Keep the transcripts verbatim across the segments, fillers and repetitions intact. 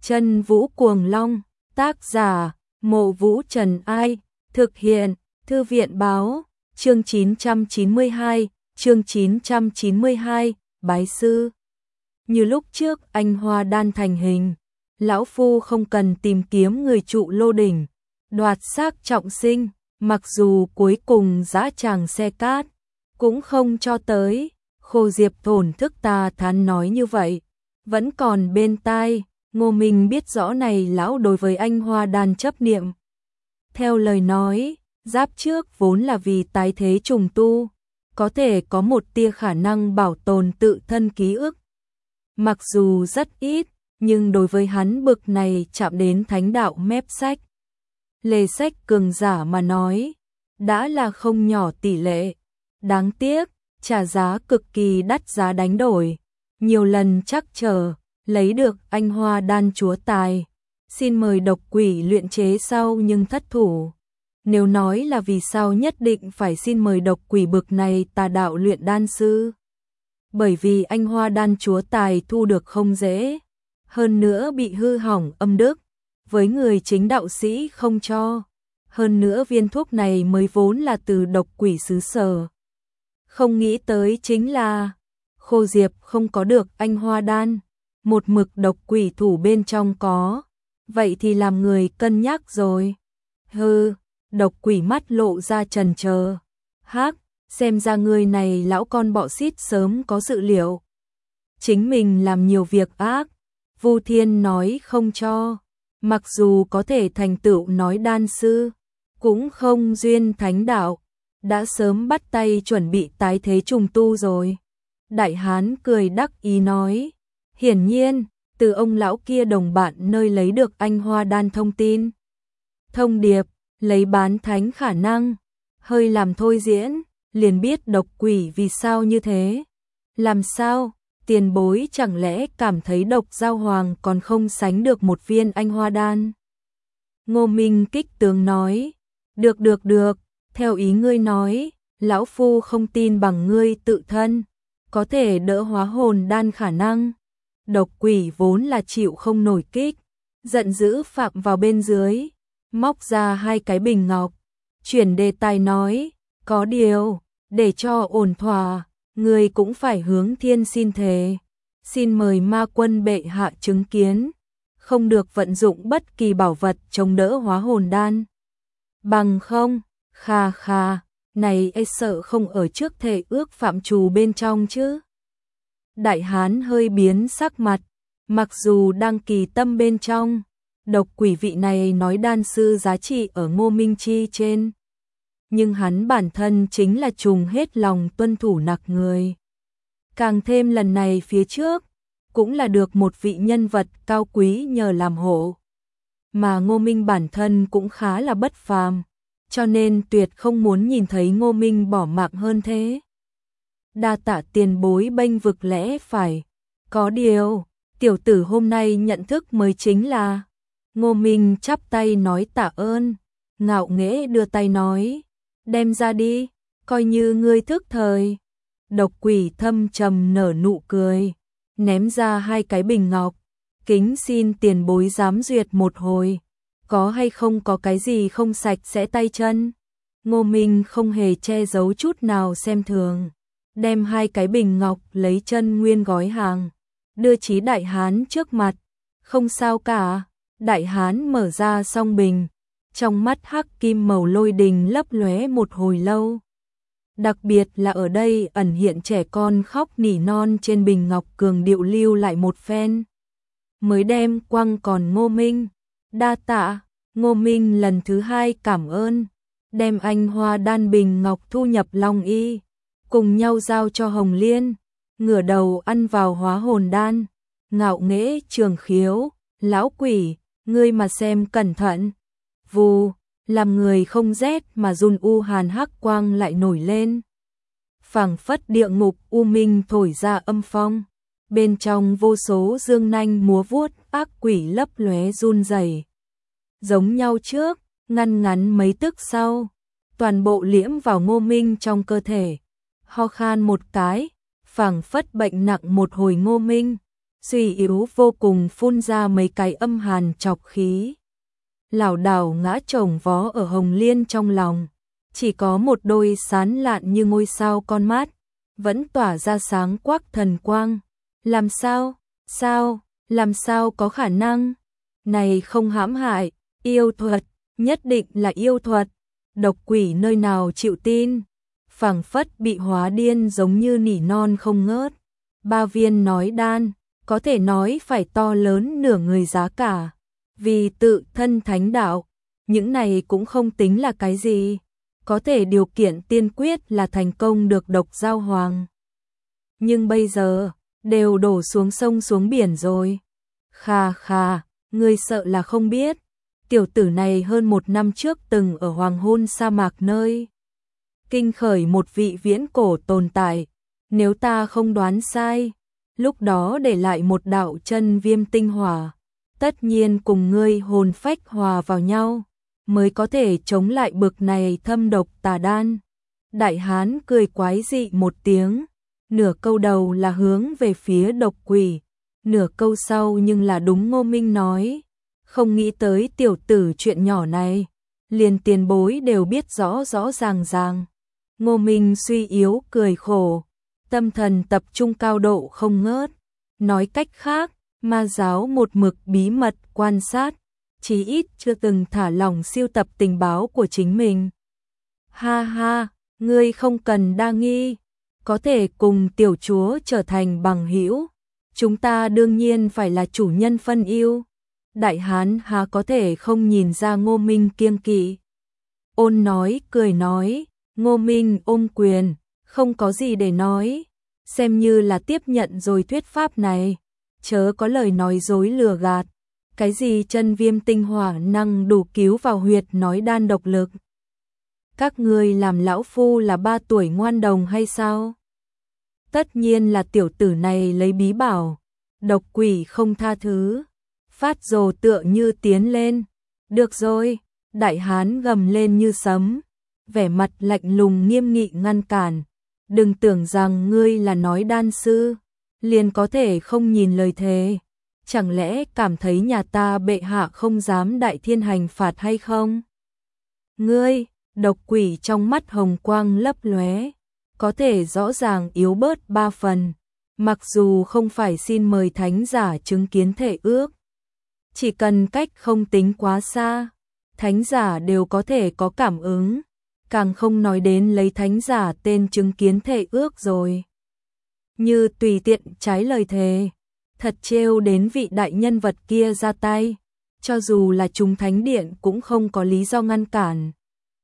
Chân Vũ Cuồng Long, tác giả, Mộ Vũ Trần Ai, thực hiện, Thư viện Báo, chương chín trăm chín mươi hai, chương chín trăm chín mươi hai, bái sư. Như lúc trước anh Hoa Đan thành hình, lão phu không cần tìm kiếm người trụ lô đỉnh, đoạt xác trọng sinh, mặc dù cuối cùng dã tràng xe cát, cũng không cho tới. Khô Diệp thổn thức tà thán nói như vậy, vẫn còn bên tai. Ngô Minh biết rõ này lão đối với anh Hoa Đan chấp niệm. Theo lời nói, giáp trước vốn là vì tái thế trùng tu, có thể có một tia khả năng bảo tồn tự thân ký ức. Mặc dù rất ít, nhưng đối với hắn bực này chạm đến thánh đạo mép sách. Lề sách cường giả mà nói, đã là không nhỏ tỷ lệ. Đáng tiếc, trả giá cực kỳ đắt giá đánh đổi, nhiều lần chắc chờ. Lấy được anh Hoa Đan chúa tài, xin mời độc quỷ luyện chế sau nhưng thất thủ. Nếu nói là vì sao nhất định phải xin mời độc quỷ bực này tà đạo luyện đan sư. Bởi vì anh Hoa Đan chúa tài thu được không dễ, hơn nữa bị hư hỏng âm đức, với người chính đạo sĩ không cho. Hơn nữa viên thuốc này mới vốn là từ độc quỷ xứ sở. Không nghĩ tới chính là Khô Diệp không có được anh Hoa Đan. Một mực độc quỷ thủ bên trong có, vậy thì làm người cân nhắc rồi. Hừ, độc quỷ mắt lộ ra trần chờ. Hắc, xem ra người này lão con bọ xít sớm có dự liệu. Chính mình làm nhiều việc ác, Vu Thiên nói không cho. Mặc dù có thể thành tựu nói đan sư, cũng không duyên thánh đạo, đã sớm bắt tay chuẩn bị tái thế trùng tu rồi. Đại Hán cười đắc ý nói. Hiển nhiên, từ ông lão kia đồng bạn nơi lấy được anh Hoa Đan thông tin. Thông điệp, lấy bán thánh khả năng, hơi làm thôi diễn, liền biết độc quỷ vì sao như thế. Làm sao, tiền bối chẳng lẽ cảm thấy độc giao hoàng còn không sánh được một viên anh Hoa Đan. Ngô Minh kích tướng nói, được được được, theo ý ngươi nói, lão phu không tin bằng ngươi tự thân, có thể đỡ hóa hồn đan khả năng. Độc quỷ vốn là chịu không nổi kích, giận dữ phạm vào bên dưới, móc ra hai cái bình ngọc, chuyển đề tài nói, có điều, để cho ổn thỏa, người cũng phải hướng thiên xin thề, xin mời ma quân bệ hạ chứng kiến, không được vận dụng bất kỳ bảo vật chống đỡ hóa hồn đan. Bằng không, kha kha, này e sợ không ở trước thể ước phạm trù bên trong chứ. Đại Hán hơi biến sắc mặt, mặc dù đang kỳ tâm bên trong, độc quỷ vị này nói đan sư giá trị ở Ngô Minh Chi trên. Nhưng hắn bản thân chính là trùng hết lòng tuân thủ nặc người. Càng thêm lần này phía trước, cũng là được một vị nhân vật cao quý nhờ làm hộ. Mà Ngô Minh bản thân cũng khá là bất phàm, cho nên tuyệt không muốn nhìn thấy Ngô Minh bỏ mạng hơn thế. Đa tạ tiền bối bênh vực lẽ phải, có điều, tiểu tử hôm nay nhận thức mới chính là. Ngô Minh chắp tay nói tạ ơn, ngạo nghễ đưa tay nói, đem ra đi, coi như ngươi thức thời. Độc quỷ thâm trầm nở nụ cười, ném ra hai cái bình ngọc, kính xin tiền bối giám duyệt một hồi, có hay không có cái gì không sạch sẽ tay chân. Ngô Minh không hề che giấu chút nào xem thường. Đem hai cái bình ngọc lấy chân nguyên gói hàng, đưa Chí Đại Hán trước mặt. Không sao cả, Đại Hán mở ra xong bình, trong mắt hắc kim màu lôi đình lấp lóe một hồi lâu. Đặc biệt là ở đây ẩn hiện trẻ con khóc nỉ non trên bình ngọc cường điệu lưu lại một phen. Mới đem quăng còn Ngô Minh, đa tạ. Ngô Minh lần thứ hai cảm ơn, đem anh Hoa Đan bình ngọc thu nhập Long Y. Cùng nhau giao cho Hồng Liên, ngửa đầu ăn vào hóa hồn đan, ngạo nghễ trường khiếu, lão quỷ, ngươi mà xem cẩn thận. Vù, làm người không rét mà run u hàn hắc quang lại nổi lên. Phảng phất địa ngục u minh thổi ra âm phong, bên trong vô số dương nanh múa vuốt ác quỷ lấp lóe run rẩy. Giống nhau trước, ngăn ngắn mấy tức sau, toàn bộ liễm vào Ngô Minh trong cơ thể. Ho khan một cái, phảng phất bệnh nặng một hồi Ngô Minh, suy yếu vô cùng phun ra mấy cái âm hàn chọc khí. Lảo đảo ngã chồng vó ở Hồng Liên trong lòng, chỉ có một đôi sáng lạn như ngôi sao con mắt, vẫn tỏa ra sáng quắc thần quang. Làm sao? Sao? Làm sao có khả năng? Này không hãm hại, yêu thuật, nhất định là yêu thuật. Độc quỷ nơi nào chịu tin, phảng phất bị hóa điên giống như nỉ non không ngớt. Ba viên nói đan, có thể nói phải to lớn nửa người giá cả. Vì tự thân thánh đạo, những này cũng không tính là cái gì. Có thể điều kiện tiên quyết là thành công được độc giao hoàng. Nhưng bây giờ, đều đổ xuống sông xuống biển rồi. Khà khà, ngươi sợ là không biết. Tiểu tử này hơn một năm trước từng ở hoàng hôn sa mạc nơi kinh khởi một vị viễn cổ tồn tại. Nếu ta không đoán sai, lúc đó để lại một đạo chân viêm tinh hỏa. Tất nhiên cùng ngươi hồn phách hòa vào nhau, mới có thể chống lại bực này thâm độc tà đan. Đại hán cười quái dị một tiếng, nửa câu đầu là hướng về phía độc quỷ, nửa câu sau nhưng là đúng Ngô Minh nói. Không nghĩ tới tiểu tử chuyện nhỏ này, liền tiền bối đều biết rõ rõ ràng ràng. Ngô Minh suy yếu cười khổ, tâm thần tập trung cao độ không ngớt. Nói cách khác, ma giáo một mực bí mật quan sát, chí ít chưa từng thả lỏng siêu tập tình báo của chính mình. Ha ha, ngươi không cần đa nghi, có thể cùng tiểu chúa trở thành bằng hữu, chúng ta đương nhiên phải là chủ nhân phân ưu. Đại hán há có thể không nhìn ra Ngô Minh kiêng kỵ. Ôn nói cười nói, Ngô Minh ôm quyền, không có gì để nói, xem như là tiếp nhận rồi thuyết pháp này, chớ có lời nói dối lừa gạt. Cái gì chân viêm tinh hỏa năng đủ cứu vào huyệt nói đan độc lực? Các ngươi làm lão phu là ba tuổi ngoan đồng hay sao? Tất nhiên là tiểu tử này lấy bí bảo, độc quỷ không tha thứ. Phát rồ tựa như tiến lên. Được rồi, đại hán gầm lên như sấm, vẻ mặt lạnh lùng nghiêm nghị ngăn cản. Đừng tưởng rằng ngươi là nói đan sư, liền có thể không nhìn lời thề. Chẳng lẽ cảm thấy nhà ta bệ hạ không dám đại thiên hành phạt hay không? Ngươi, độc quỷ trong mắt hồng quang lấp lóe, có thể rõ ràng yếu bớt ba phần. Mặc dù không phải xin mời thánh giả chứng kiến thể ước, chỉ cần cách không tính quá xa, thánh giả đều có thể có cảm ứng, càng không nói đến lấy thánh giả tên chứng kiến thể ước rồi. Như tùy tiện trái lời thề, thật trêu đến vị đại nhân vật kia ra tay, cho dù là chúng thánh điện cũng không có lý do ngăn cản.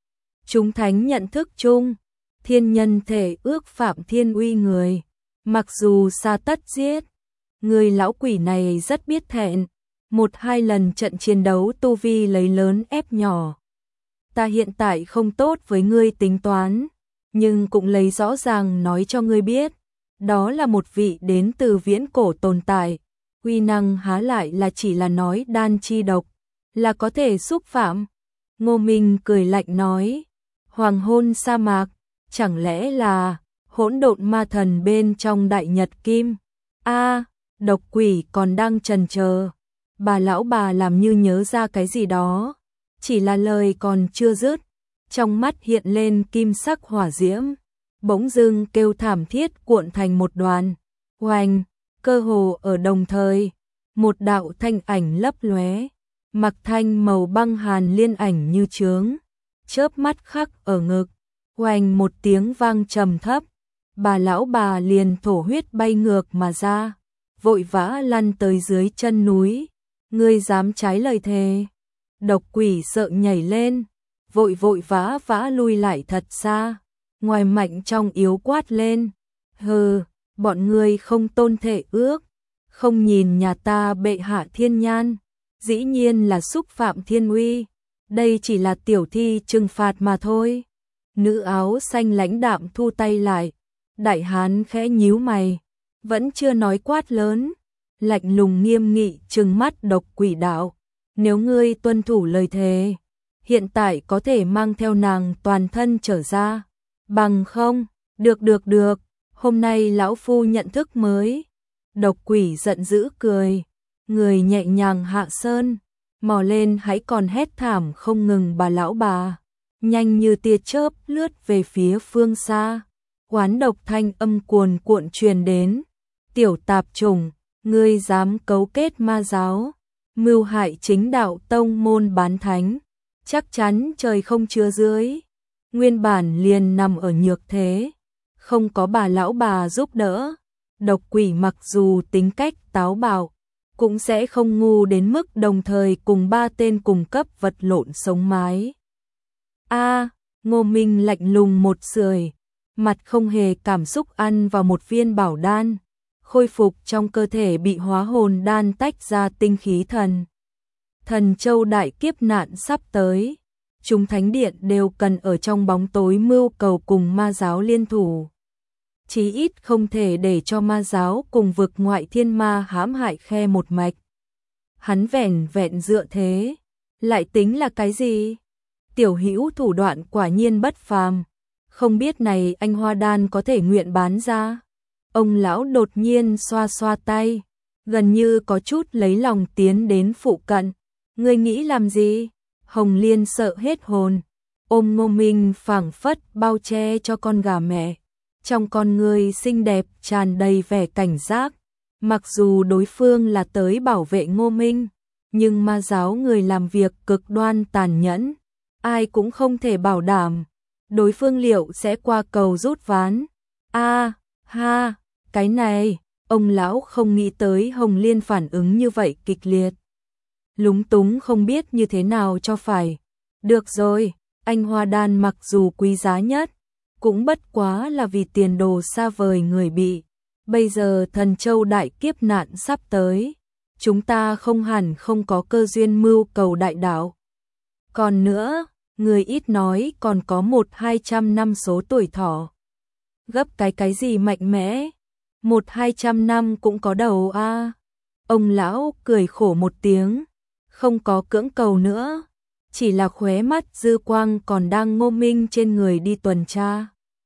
Chúng thánh nhận thức chung, thiên nhân thể ước phạm thiên uy người, mặc dù xa tất giết, người lão quỷ này rất biết thẹn. Một hai lần trận chiến đấu tu vi lấy lớn ép nhỏ. Ta hiện tại không tốt với ngươi tính toán, nhưng cũng lấy rõ ràng nói cho ngươi biết, đó là một vị đến từ viễn cổ tồn tại, uy năng há lại là chỉ là nói đan chi độc, là có thể xúc phạm. Ngô Minh cười lạnh nói, hoàng hôn sa mạc, chẳng lẽ là hỗn độn ma thần bên trong đại nhật kim? A, độc quỷ còn đang chần chờ. Bà lão bà làm như nhớ ra cái gì đó, chỉ là lời còn chưa dứt, trong mắt hiện lên kim sắc hỏa diễm, bỗng dưng kêu thảm thiết cuộn thành một đoàn. Oanh, cơ hồ ở đồng thời, một đạo thanh ảnh lấp lóe, mặc thanh màu băng hàn liên ảnh như chướng, chớp mắt khắc ở ngực. Oanh một tiếng vang trầm thấp, bà lão bà liền thổ huyết bay ngược mà ra, vội vã lăn tới dưới chân núi. Ngươi dám trái lời thề? Độc quỷ sợ nhảy lên, vội vội vã vã lui lại thật xa, ngoài mạnh trong yếu quát lên. Hừ, bọn ngươi không tôn thể ước, không nhìn nhà ta bệ hạ thiên nhan, dĩ nhiên là xúc phạm thiên uy, đây chỉ là tiểu thi trừng phạt mà thôi. Nữ áo xanh lãnh đạm thu tay lại, đại hán khẽ nhíu mày, vẫn chưa nói quát lớn. Lạnh lùng nghiêm nghị trừng mắt độc quỷ đạo, nếu ngươi tuân thủ lời thề, hiện tại có thể mang theo nàng toàn thân trở ra, bằng không? Được được được, hôm nay lão phu nhận thức mới. Độc quỷ giận dữ cười, người nhẹ nhàng hạ sơn, mò lên hãy còn hét thảm không ngừng bà lão bà, nhanh như tia chớp lướt về phía phương xa. Oán độc thanh âm cuồn cuộn truyền đến, tiểu tạp chủng, ngươi dám cấu kết ma giáo, mưu hại chính đạo tông môn bán thánh, chắc chắn trời không chứa dưới. Nguyên bản liền nằm ở nhược thế, không có bà lão bà giúp đỡ, độc quỷ mặc dù tính cách táo bạo, cũng sẽ không ngu đến mức đồng thời cùng ba tên cùng cấp vật lộn sống mái. A, Ngô Minh lạnh lùng một sưởi, mặt không hề cảm xúc ăn vào một viên bảo đan, khôi phục trong cơ thể bị hóa hồn đan tách ra tinh khí thần. Thần châu đại kiếp nạn sắp tới, chúng thánh điện đều cần ở trong bóng tối mưu cầu cùng ma giáo liên thủ. Chí ít không thể để cho ma giáo cùng vực ngoại thiên ma hãm hại khe một mạch. Hắn vẻn vẹn dựa thế, lại tính là cái gì? Tiểu Hữu thủ đoạn quả nhiên bất phàm, không biết này anh hoa đan có thể nguyện bán ra. Ông lão đột nhiên xoa xoa tay, gần như có chút lấy lòng tiến đến phụ cận. Ngươi nghĩ làm gì? Hồng Liên sợ hết hồn, ôm Ngô Minh phảng phất bao che cho con gà mẹ. Trong con người xinh đẹp tràn đầy vẻ cảnh giác, mặc dù đối phương là tới bảo vệ Ngô Minh, nhưng ma giáo người làm việc cực đoan tàn nhẫn, ai cũng không thể bảo đảm đối phương liệu sẽ qua cầu rút ván. A, ha, cái này, ông lão không nghĩ tới Hồng Liên phản ứng như vậy kịch liệt. Lúng túng không biết như thế nào cho phải. Được rồi, anh hoa đan mặc dù quý giá nhất, cũng bất quá là vì tiền đồ xa vời người bị. Bây giờ thần châu đại kiếp nạn sắp tới, chúng ta không hẳn không có cơ duyên mưu cầu đại đạo. Còn nữa, người ít nói còn có một hai trăm năm số tuổi thọ. Gấp cái cái gì mạnh mẽ, một hai trăm năm cũng có đầu a. À. Ông lão cười khổ một tiếng, không có cưỡng cầu nữa, chỉ là khóe mắt dư quang còn đang Ngô Minh trên người đi tuần tra.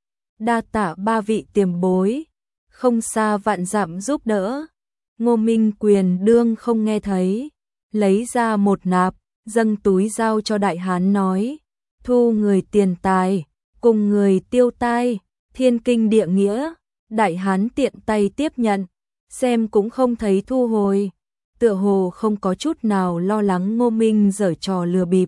Đa tạ ba vị tiền bối, không xa vạn dặm giúp đỡ. Ngô Minh quyền đương không nghe thấy, lấy ra một nạp, dâng túi giao cho đại hán nói, thu người tiền tài, cùng người tiêu tai, thiên kinh địa nghĩa. Đại hán tiện tay tiếp nhận, xem cũng không thấy thu hồi, tựa hồ không có chút nào lo lắng Ngô Minh giở trò lừa bịp.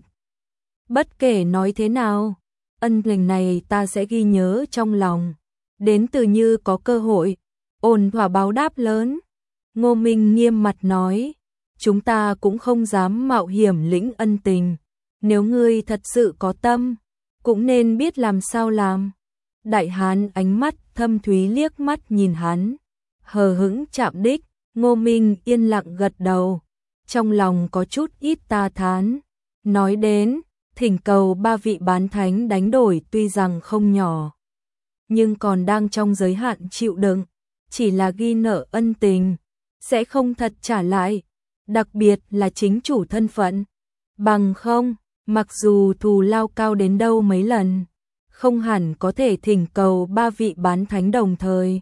Bất kể nói thế nào, ân lành này ta sẽ ghi nhớ trong lòng, đến từ như có cơ hội, ổn thỏa báo đáp lớn. Ngô Minh nghiêm mặt nói, chúng ta cũng không dám mạo hiểm lĩnh ân tình, nếu ngươi thật sự có tâm, cũng nên biết làm sao làm. Đại hán ánh mắt thâm thúy liếc mắt nhìn hắn, hờ hững chạm đích. Ngô Minh yên lặng gật đầu, trong lòng có chút ít ta thán, nói đến, thỉnh cầu ba vị bán thánh đánh đổi tuy rằng không nhỏ, nhưng còn đang trong giới hạn chịu đựng, chỉ là ghi nợ ân tình, sẽ không thật trả lại, đặc biệt là chính chủ thân phận. Bằng không, mặc dù thù lao cao đến đâu mấy lần, không hẳn có thể thỉnh cầu ba vị bán thánh đồng thời.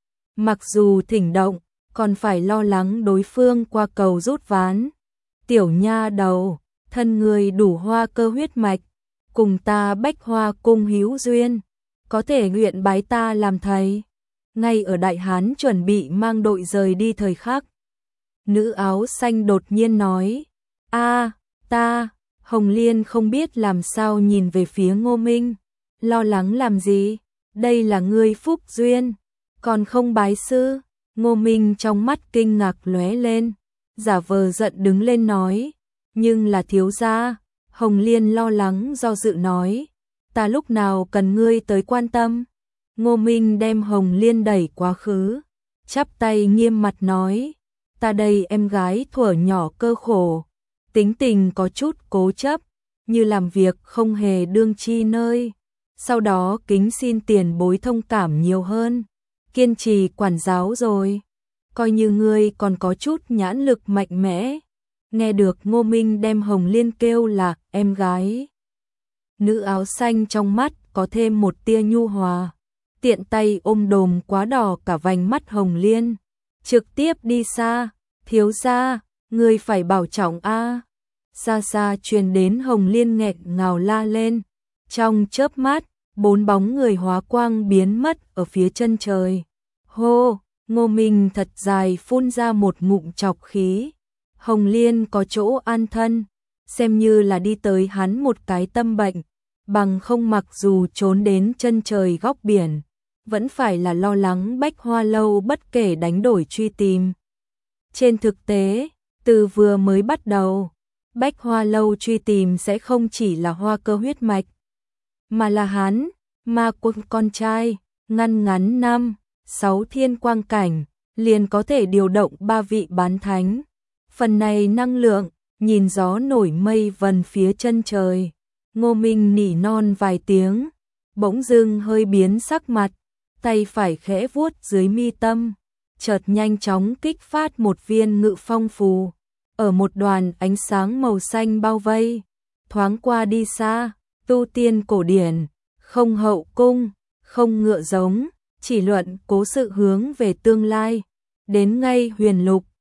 Mặc dù thỉnh động, còn phải lo lắng đối phương qua cầu rút ván. Tiểu nha đầu, thân người đủ hoa cơ huyết mạch, cùng ta Bách Hoa cung hữu duyên, có thể nguyện bái ta làm thầy. Ngay ở đại hán chuẩn bị mang đội rời đi thời khắc, nữ áo xanh đột nhiên nói, a, ta. Hồng Liên không biết làm sao nhìn về phía Ngô Minh, lo lắng làm gì, đây là ngươi phúc duyên, còn không bái sư. Ngô Minh trong mắt kinh ngạc lóe lên, giả vờ giận đứng lên nói, nhưng là thiếu gia. Hồng Liên lo lắng do dự nói, ta lúc nào cần ngươi tới quan tâm. Ngô Minh đem Hồng Liên đẩy quá khứ, chắp tay nghiêm mặt nói, ta đây em gái thuở nhỏ cơ khổ, tính tình có chút cố chấp, như làm việc không hề đương chi nơi, sau đó kính xin tiền bối thông cảm nhiều hơn, kiên trì quản giáo rồi, coi như ngươi còn có chút nhãn lực mạnh mẽ. Nghe được Ngô Minh đem Hồng Liên kêu là em gái, nữ áo xanh trong mắt có thêm một tia nhu hòa, tiện tay ôm đồm quá đỏ cả vành mắt Hồng Liên, trực tiếp đi xa, thiếu gia, người phải bảo trọng a. Xa xa truyền đến Hồng Liên nghẹn ngào la lên, trong chớp mắt, bốn bóng người hóa quang biến mất ở phía chân trời. Hô, Ngô Minh thật dài phun ra một ngụm trọc khí. Hồng Liên có chỗ an thân, xem như là đi tới hắn một cái tâm bệnh, bằng không mặc dù trốn đến chân trời góc biển, vẫn phải là lo lắng Bách Hoa Lâu bất kể đánh đổi truy tìm. Trên thực tế, từ vừa mới bắt đầu, Bách Hoa Lâu truy tìm sẽ không chỉ là Hoa Cơ huyết mạch, mà là hắn, Ma Quân con trai, ngăn ngắn năm, sáu thiên quang cảnh, liền có thể điều động ba vị bán thánh. Phần này năng lượng, nhìn gió nổi mây vần phía chân trời. Ngô Minh nỉ non vài tiếng, bỗng dưng hơi biến sắc mặt, tay phải khẽ vuốt dưới mi tâm, chợt nhanh chóng kích phát một viên ngự phong phù, ở một đoàn ánh sáng màu xanh bao vây, thoáng qua đi xa, tu tiên cổ điển, không hậu cung, không ngựa giống, chỉ luận cố sự hướng về tương lai, đến ngay huyền lục,